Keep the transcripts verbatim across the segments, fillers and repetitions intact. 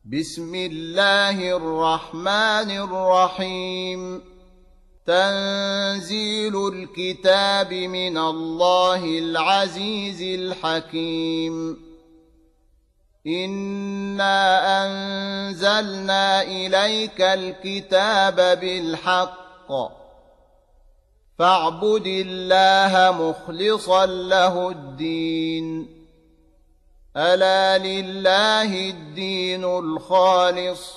بسم الله الرحمن الرحيم تنزيل الكتاب من الله العزيز الحكيم إنا أنزلنا إليك الكتاب بالحق فاعبد الله مخلصا له الدين ألا لله الدين الخالص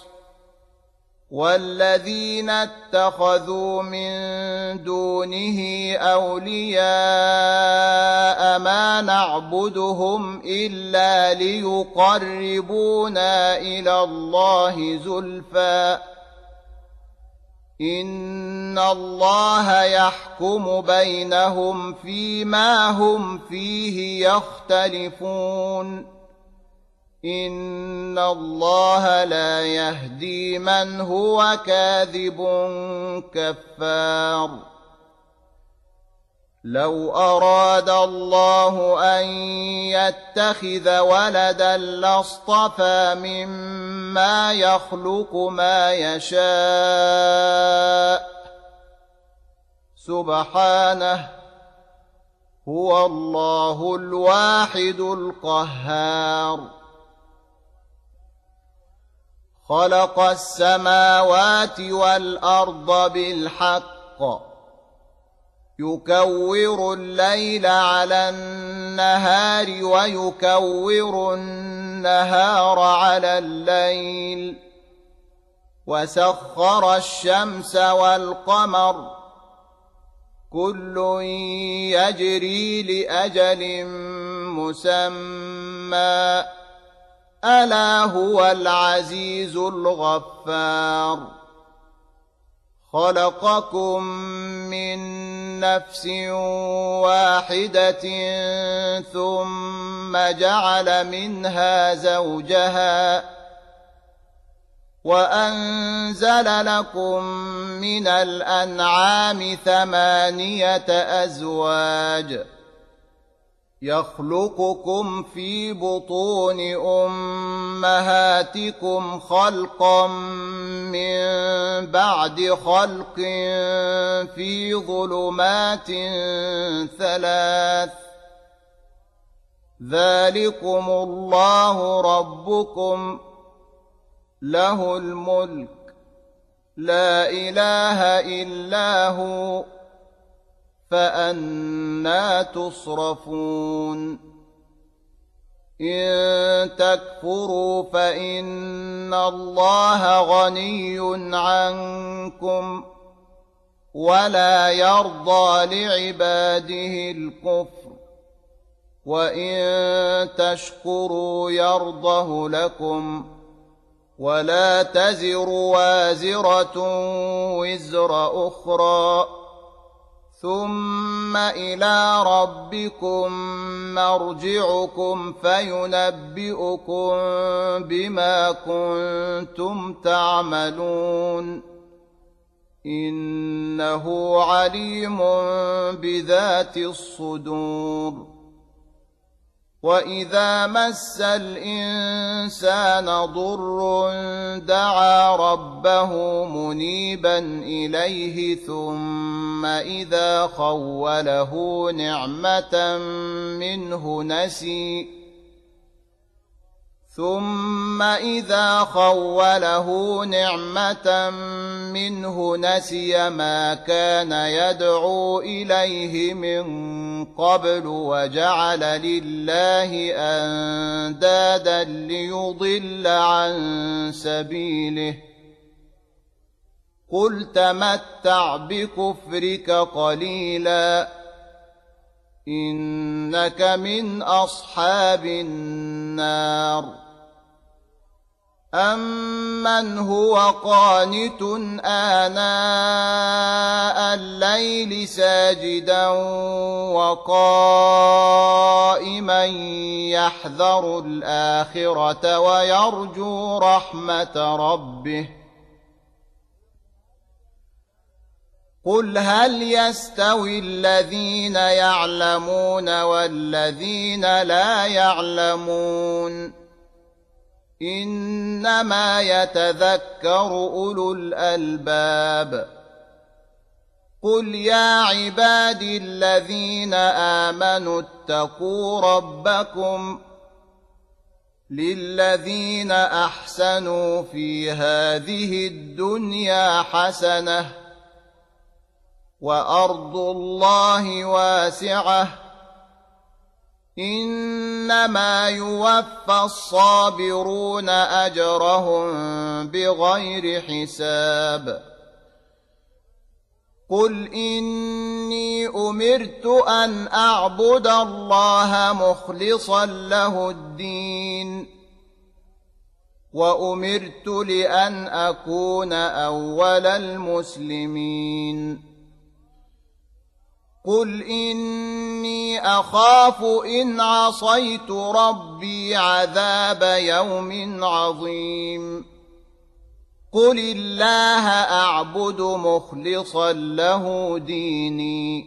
والذين اتخذوا من دونه أولياء ما نعبدهم إلا ليقربونا إلى الله زلفى إن الله يحكم بينهم فيما هم فيه يختلفون إن الله لا يهدي من هو كاذب كفار لو أراد الله أن يتخذ ولدا لاصطفى مما يخلق ما يشاء سبحانه هو الله الواحد القهار خلق السماوات والأرض بالحق يكور الليل على النهار ويكور النهار على الليل وسخر الشمس والقمر كل يجري لأجل مسمى ألا هو العزيز الغفار خلقكم من نفس واحدة ثم جعل منها زوجها وأنزل لكم من الأنعام ثمانية أزواج يخلقكم في بطون أمهاتكم خلقا من بعد خلق في ظلمات ثلاث ذلكم الله ربكم له الملك لا إله إلا هو فأنى تصرفون إن تكفروا فإن الله غني عنكم ولا يرضى لعباده الكفر وإن تشكروا يرضه لكم ولا تزر وازرة وزر أخرى ثم إلى ربكم مرجعكم فينبئكم بما كنتم تعملون إنه عليم بذات الصدور وإذا مس الإنسان ضر دعا ربه منيبا إليه ثم إذا خوله نعمة منه نسي ثم إذا خوله نعمة منه نسي ما كان يدعو إليه من قبل وجعل لله أندادا ليضل عن سبيله قل تمتع بكفرك قليلا إنك من أصحاب النار أمن هو قانت آناء الليل ساجدا وقائما يحذر الآخرة ويرجو رحمة ربه قل هل يستوي الذين يعلمون والذين لا يعلمون إنما يتذكر أولو الألباب قل يا عبادي الذين آمنوا اتقوا ربكم للذين أحسنوا في هذه الدنيا حسنة وأرض الله واسعة إنما يوفى الصابرون أجرهم بغير حساب قل إني أمرت أن أعبد الله مخلصا له الدين وأمرت لأن أكون أول المسلمين قل إني أخاف إن عصيت ربي عذاب يوم عظيم قل الله أعبد مخلصا له ديني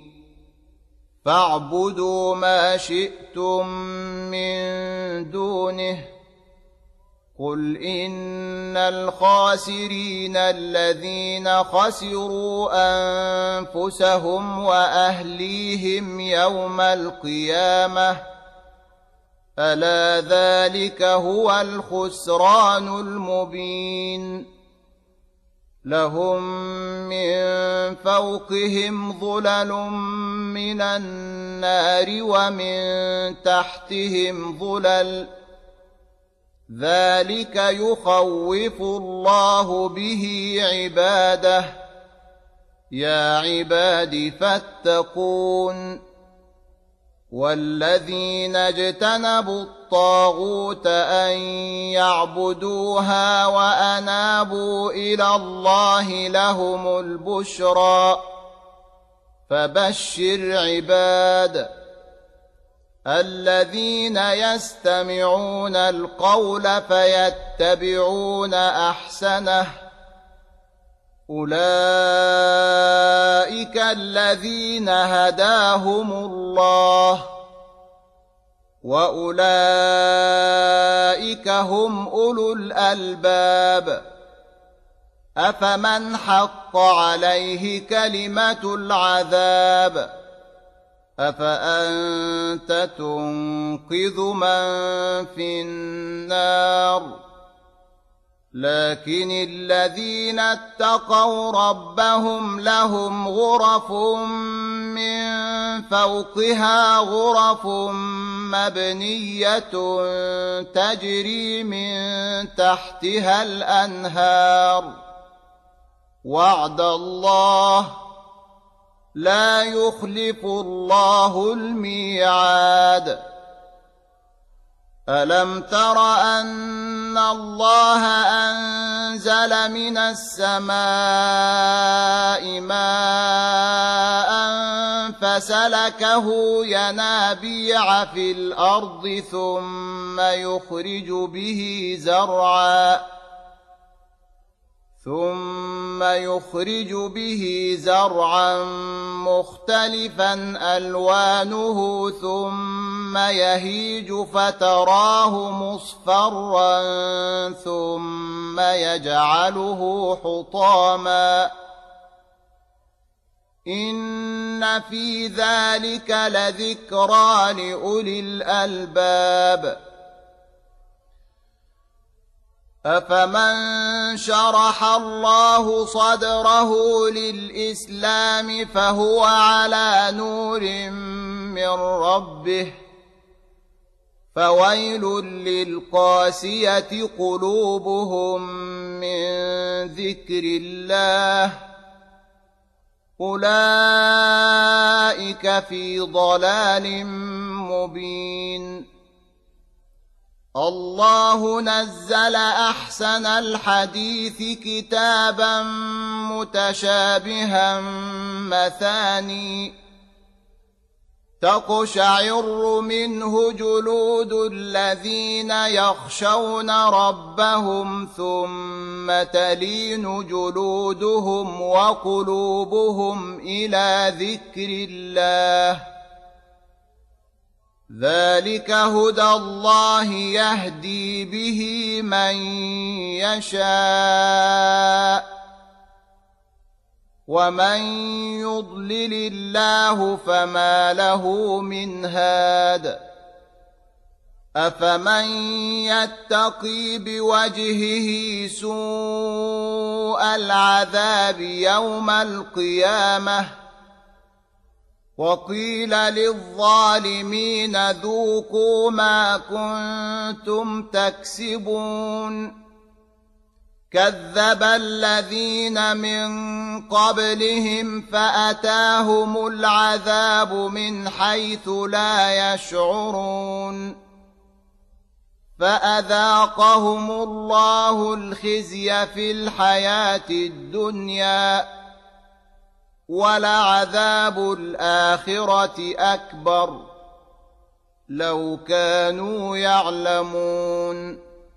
فاعبدوا ما شئتم من دونه قل إن الخاسرين الذين خسروا أنفسهم وأهليهم يوم القيامة ألا ذلك هو الخسران المبين لهم من فوقهم ظلل من النار ومن تحتهم ظلل ذلك يخوف الله به عباده يا عباد فاتقون والذين اجتنبوا الطاغوت أن يعبدوها وأنابوا إلى الله لهم البشرى فبشر عباد الذين يستمعون القول فيتبعون أحسنه أولئك الذين هداهم الله وأولئك هم أولو الألباب أفمن حق عليه كلمة العذاب أفأنت تنقذ من في النار لكن الذين اتقوا ربهم لهم غرف من فوقها غرف مبنية تجري من تحتها الأنهار وعد الله لا يخلف الله الميعاد ألم تر أن الله أنزل من السماء ماء فسلكه ينابيع في الأرض ثم يخرج به زرعا ثم يخرج به زرعا مختلفا ألوانه ثم يهيج فتراه مصفرا ثم يجعله حطاما إن في ذلك لذكرى لأولي الألباب أفمن شرح الله صدره للإسلام فهو على نور من ربه فويل للقاسية قلوبهم من ذكر الله أولئك في ضلال مبين الله نزل أحسن الحديث كتابا متشابها مثاني تقشعر منه جلود الذين يخشون ربهم ثم تلين جلودهم وقلوبهم إلى ذكر الله ذلك هدى الله يهدي به من يشاء ومن يضلل الله فما له من هاد أفمن يتقي بوجهه سوء العذاب يوم القيامة وقيل للظالمين ذوقوا ما كنتم تكسبون كذب الذين من قبلهم فأتاهم العذاب من حيث لا يشعرون فأذاقهم الله الخزي في الحياة الدنيا ولعذاب الآخرة أكبر لو كانوا يعلمون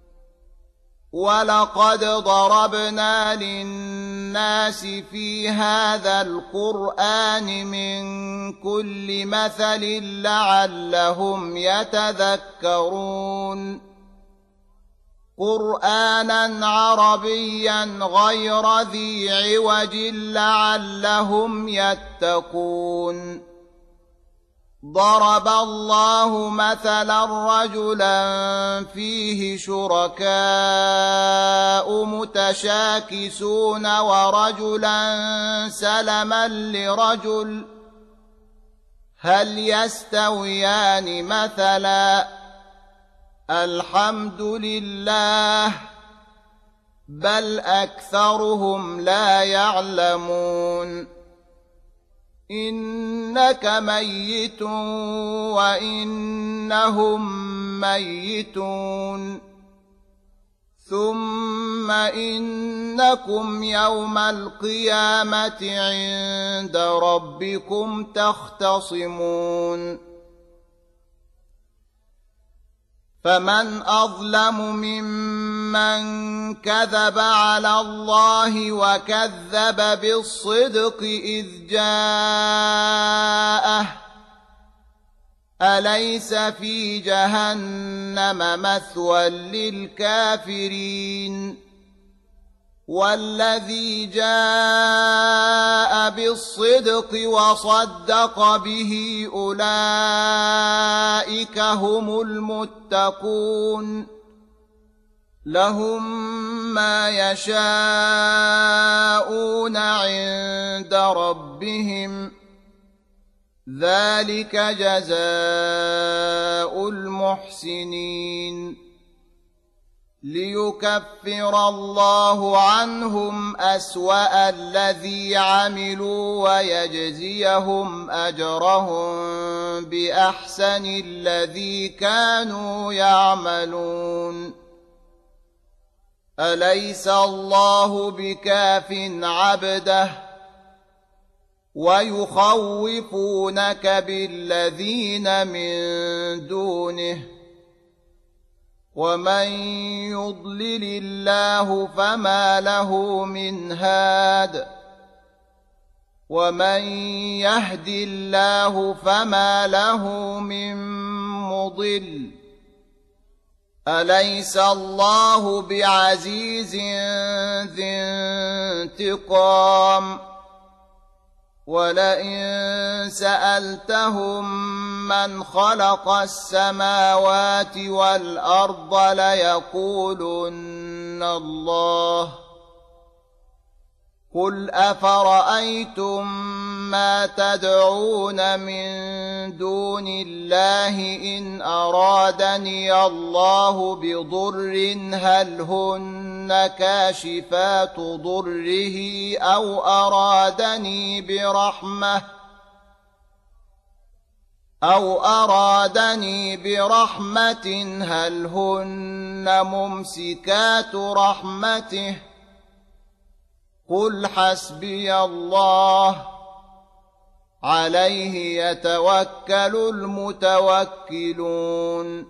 ولقد ضربنا للناس في هذا القرآن من كل مثل لعلهم يتذكرون قرآنا عربيا غير ذي عوج لعلهم يتقون ضرب الله مثلا رجلا فيه شركاء متشاكسون ورجلا سلما لرجل هل يستويان مثلا الحمد لله بل أكثرهم لا يعلمون إنك ميت وإنهم ميتون ثم إنكم يوم القيامة عند ربكم تختصمون فمن أظلم ممن كذب على الله وكذب بالصدق إذ جاءه أليس في جهنم مثوى للكافرين والذي جاء بالصدق وصدق به أولئك هم المتقون لهم ما يشاءون عند ربهم ذلك جزاء المحسنين ليكفر الله عنهم أسوأ الذي عملوا ويجزيهم أجرهم بأحسن الذي كانوا يعملون أليس الله بكاف عبده ويخوفونك بالذين من دونه ومن يضلل الله فما له من هاد ومن يهد الله فما له من مضل أليس الله بعزيز ذي انتقام ولئن سألتهم من خلق السماوات والأرض ليقولن الله قل أفرأيتم ما تدعون من دون الله إن أرادني الله بضر هل هن كاشفات ضره أو أرادني برحمة أو أرادني برحمة هل هن ممسكات رحمته قل حسبي الله عليه يتوكل المتوكلون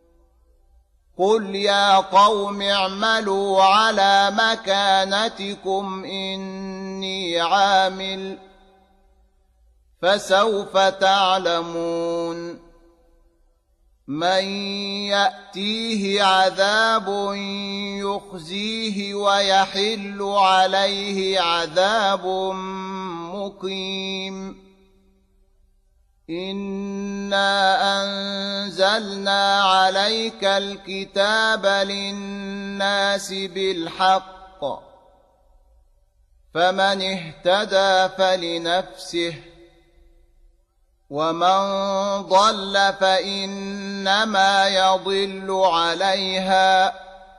قل يا قوم اعملوا على مكانتكم إني عامل فسوف تعلمون من يأتيه عذاب يخزيه ويحل عليه عذاب مقيم إنا أنزلنا عليك الكتاب للناس بالحق فمن اهتدى فلنفسه ومن ضل فإنما يضل عليها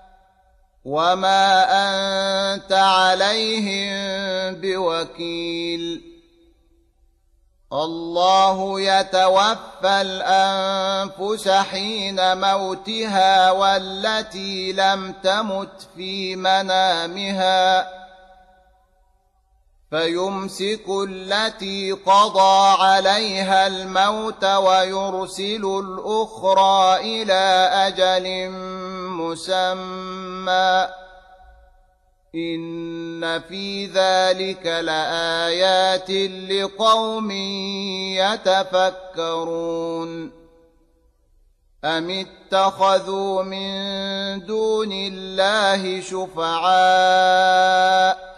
وما أنت عليهم بوكيل الله يتوفى الأنفس حين موتها والتي لم تمت في منامها فيمسك التي قضى عليها الموت ويرسل الأخرى إلى أجل مسمى إن في ذلك لآيات لقوم يتفكرون أم اتخذوا من دون الله شفعاء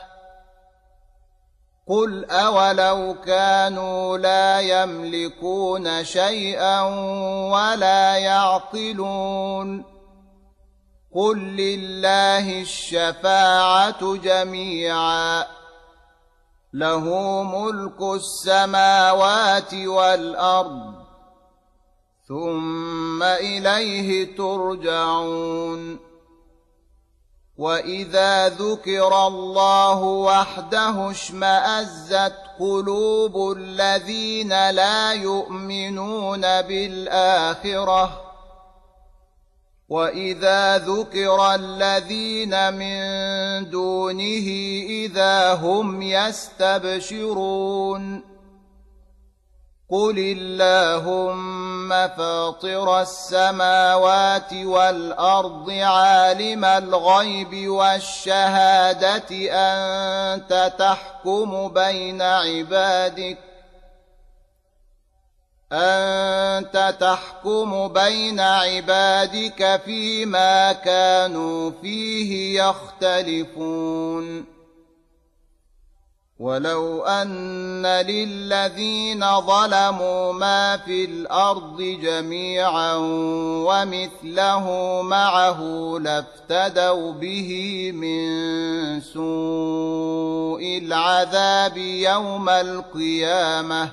قل أولو كانوا لا يملكون شيئا ولا يعقلون قل لله الشفاعة جميعا له ملك السماوات والأرض ثم إليه ترجعون وإذا ذكر الله وحده اشمأزت قلوب الذين لا يؤمنون بالآخرة وإذا ذكر الذين من دونه إذا هم يستبشرون قل اللهم فاطر السماوات والأرض عالم الغيب والشهادة أنت تحكم بين عبادك أنت تحكم بين عبادك فيما كانوا فيه يختلفون ولو أن للذين ظلموا ما في الأرض جميعا ومثله معه لافتدوا به من سوء العذاب يوم القيامة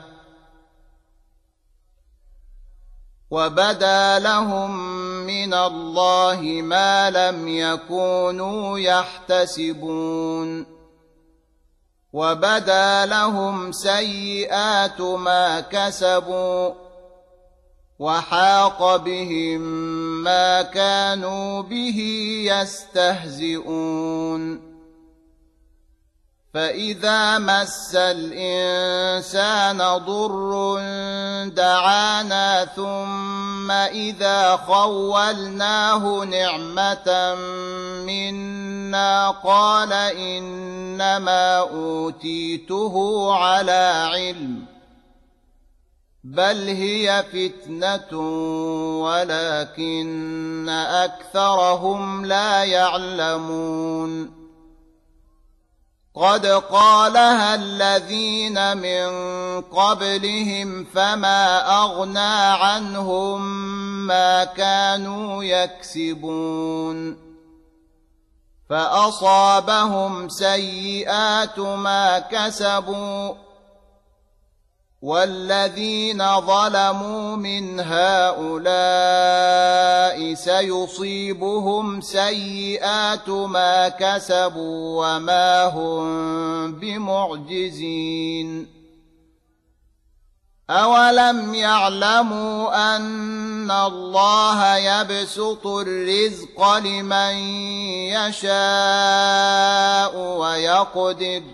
وبدا لهم من الله ما لم يكونوا يحتسبون وبدا لهم سيئات ما كسبوا وحاق بهم ما كانوا به يستهزئون فإذا مس الإنسان ضر دعانا ثم إذا خولناه نعمة منا قال إنما أوتيته على علم بل هي فتنة ولكن أكثرهم لا يعلمون قد قالها الذين من قبلهم فما أغنى عنهم ما كانوا يكسبون فأصابهم سيئات ما كسبوا والذين ظلموا من هؤلاء سيصيبهم سيئات ما كسبوا وما هم بمعجزين أولم يعلموا أن الله يبسط الرزق لمن يشاء ويقدر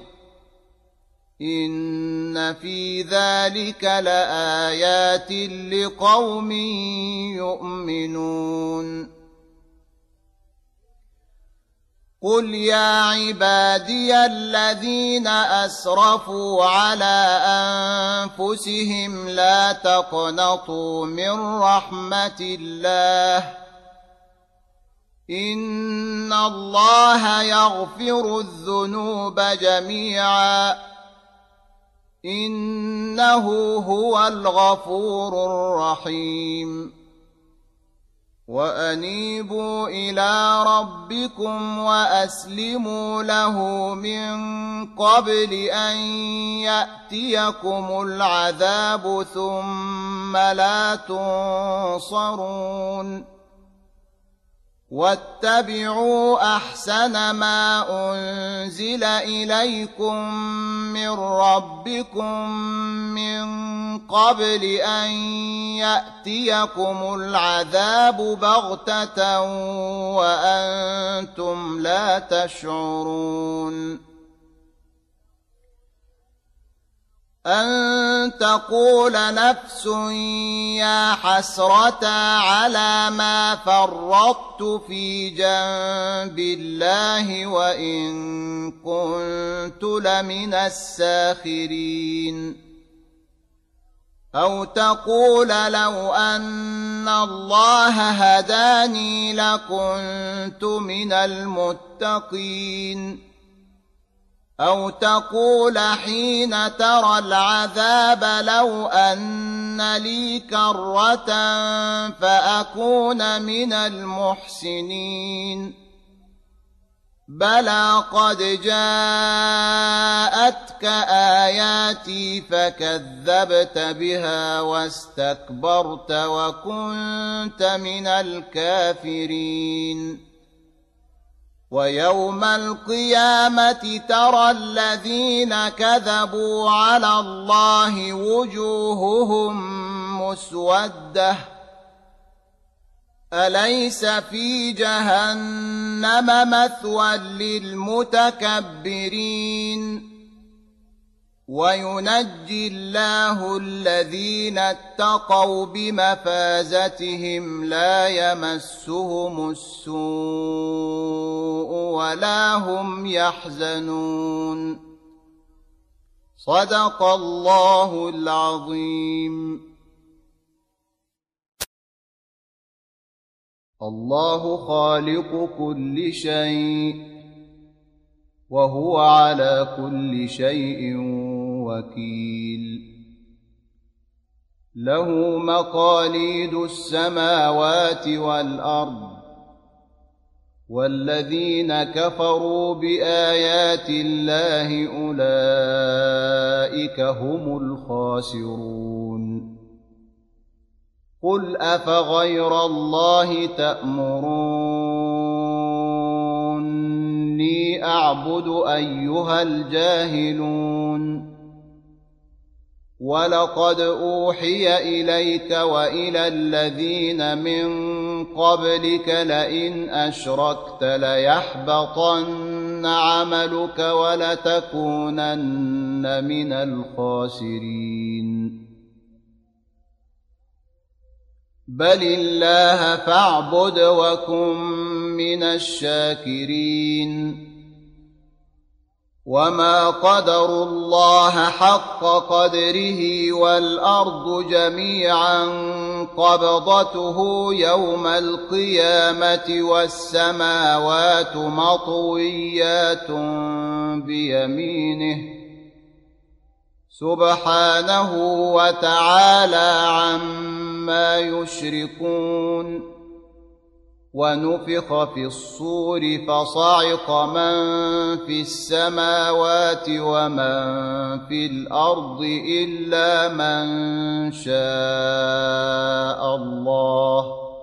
إن في ذلك لآيات لقوم يؤمنون قل يا عبادي الذين أسرفوا على أنفسهم لا تقنطوا من رحمة الله إن الله يغفر الذنوب جميعا إنه هو الغفور الرحيم وأنيبوا إلى ربكم وأسلموا له من قبل أن يأتيكم العذاب ثم لا تنصرون واتبعوا أحسن ما أنزل إليكم من ربكم من قبل أن يأتيكم العذاب بغتة وأنتم لا تشعرون أن تقول نفس يا حسرة على ما فرطت في جنب الله وإن كنت لمن الساخرين أو تقول لو أن الله هداني لكنت من المتقين أو تقول حين ترى العذاب لو أن لي كرة فأكون من المحسنين بلى قد جاءتك آياتي فكذبت بها واستكبرت وكنت من الكافرين ويوم القيامة ترى الذين كذبوا على الله وجوههم مسودة أليس في جهنم مثوى للمتكبرين وينجي الله الذين اتقوا بمفازتهم لا يمسهم السوء ولا هم يحزنون صدق الله العظيم. الله خالق كل شيء وهو على كل شيء وكيل له مقاليد السماوات والأرض والذين كفروا بآيات الله أولئك هم الخاسرون قل أفغير الله تأمروني أعبد أيها الجاهلون ولقد أوحي إليك وإلى الذين من قبلك لئن أشركت ليحبطن عملك ولتكونن من الخاسرين بل الله فاعبد وكن من الشاكرين وما قدروا الله حق قدره والأرض جميعا قبضته يوم القيامة والسماوات مطويات بيمينه سبحانه وتعالى عما يشركون ونفخ في الصور فصعق من في السماوات ومن في الأرض إلا من شاء الله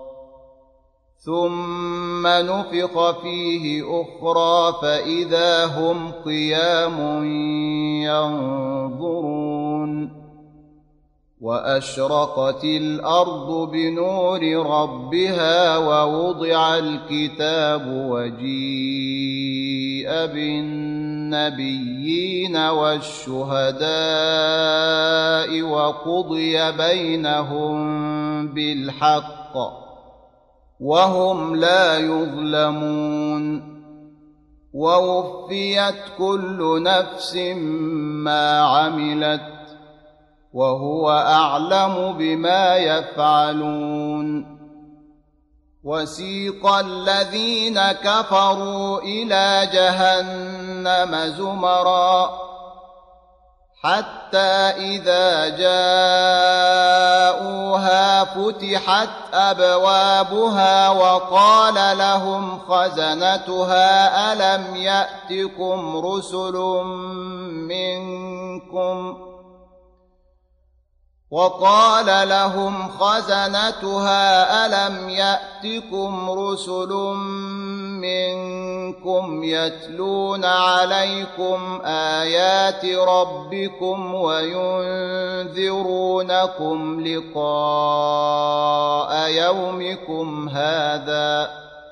ثم نفخ فيه أخرى فإذا هم قيام ينظرون وأشرقت الأرض بنور ربها ووضع الكتاب وجيء بالنبيين والشهداء وقضي بينهم بالحق وهم لا يظلمون ووفيت كل نفس ما عملت وهو أعلم بما يفعلون. وسيق الذين كفروا إلى جهنم زمرا حتى إذا جاءوها فتحت أبوابها وقال لهم خزنتها ألم يأتكم رسل منكم وقال لهم خزنتها ألم يأتكم رسل منكم يتلون عليكم آيات ربكم وينذرونكم لقاء يومكم هذا؟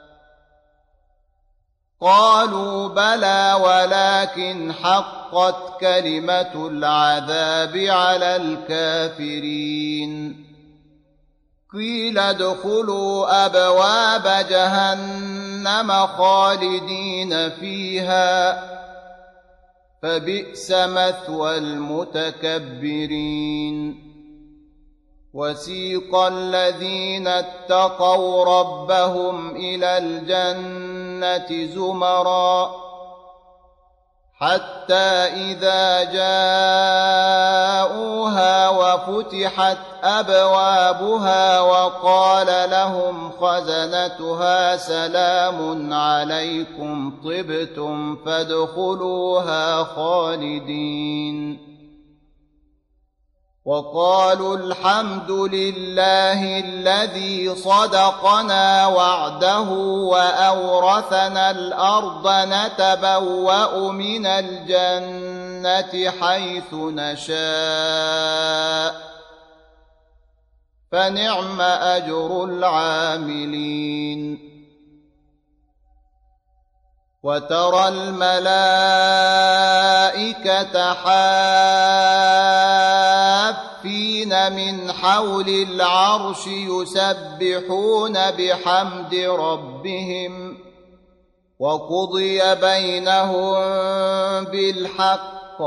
قالوا بلى ولكن حقت كلمة العذاب على الكافرين. قيل ادخلوا أبواب جهنم خالدين فيها فبئس مثوى المتكبرين. وسيق الذين اتقوا ربهم إلى الجنة زمرا حتى إذا جاءوها وفتحت أبوابها وقال لهم خزنتها سلام عليكم طبتم فادخلوها خالدين. وقالوا الحمد لله الذي صدقنا وعده وأورثنا الأرض نتبوأ من الجنة حيث نشاء فنعم أجر العاملين. وترى الملائكة حافين من حول العرش يسبحون بحمد ربهم وقضي بينهم بالحق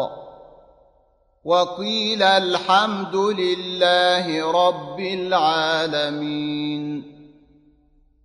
وقيل الحمد لله رب العالمين.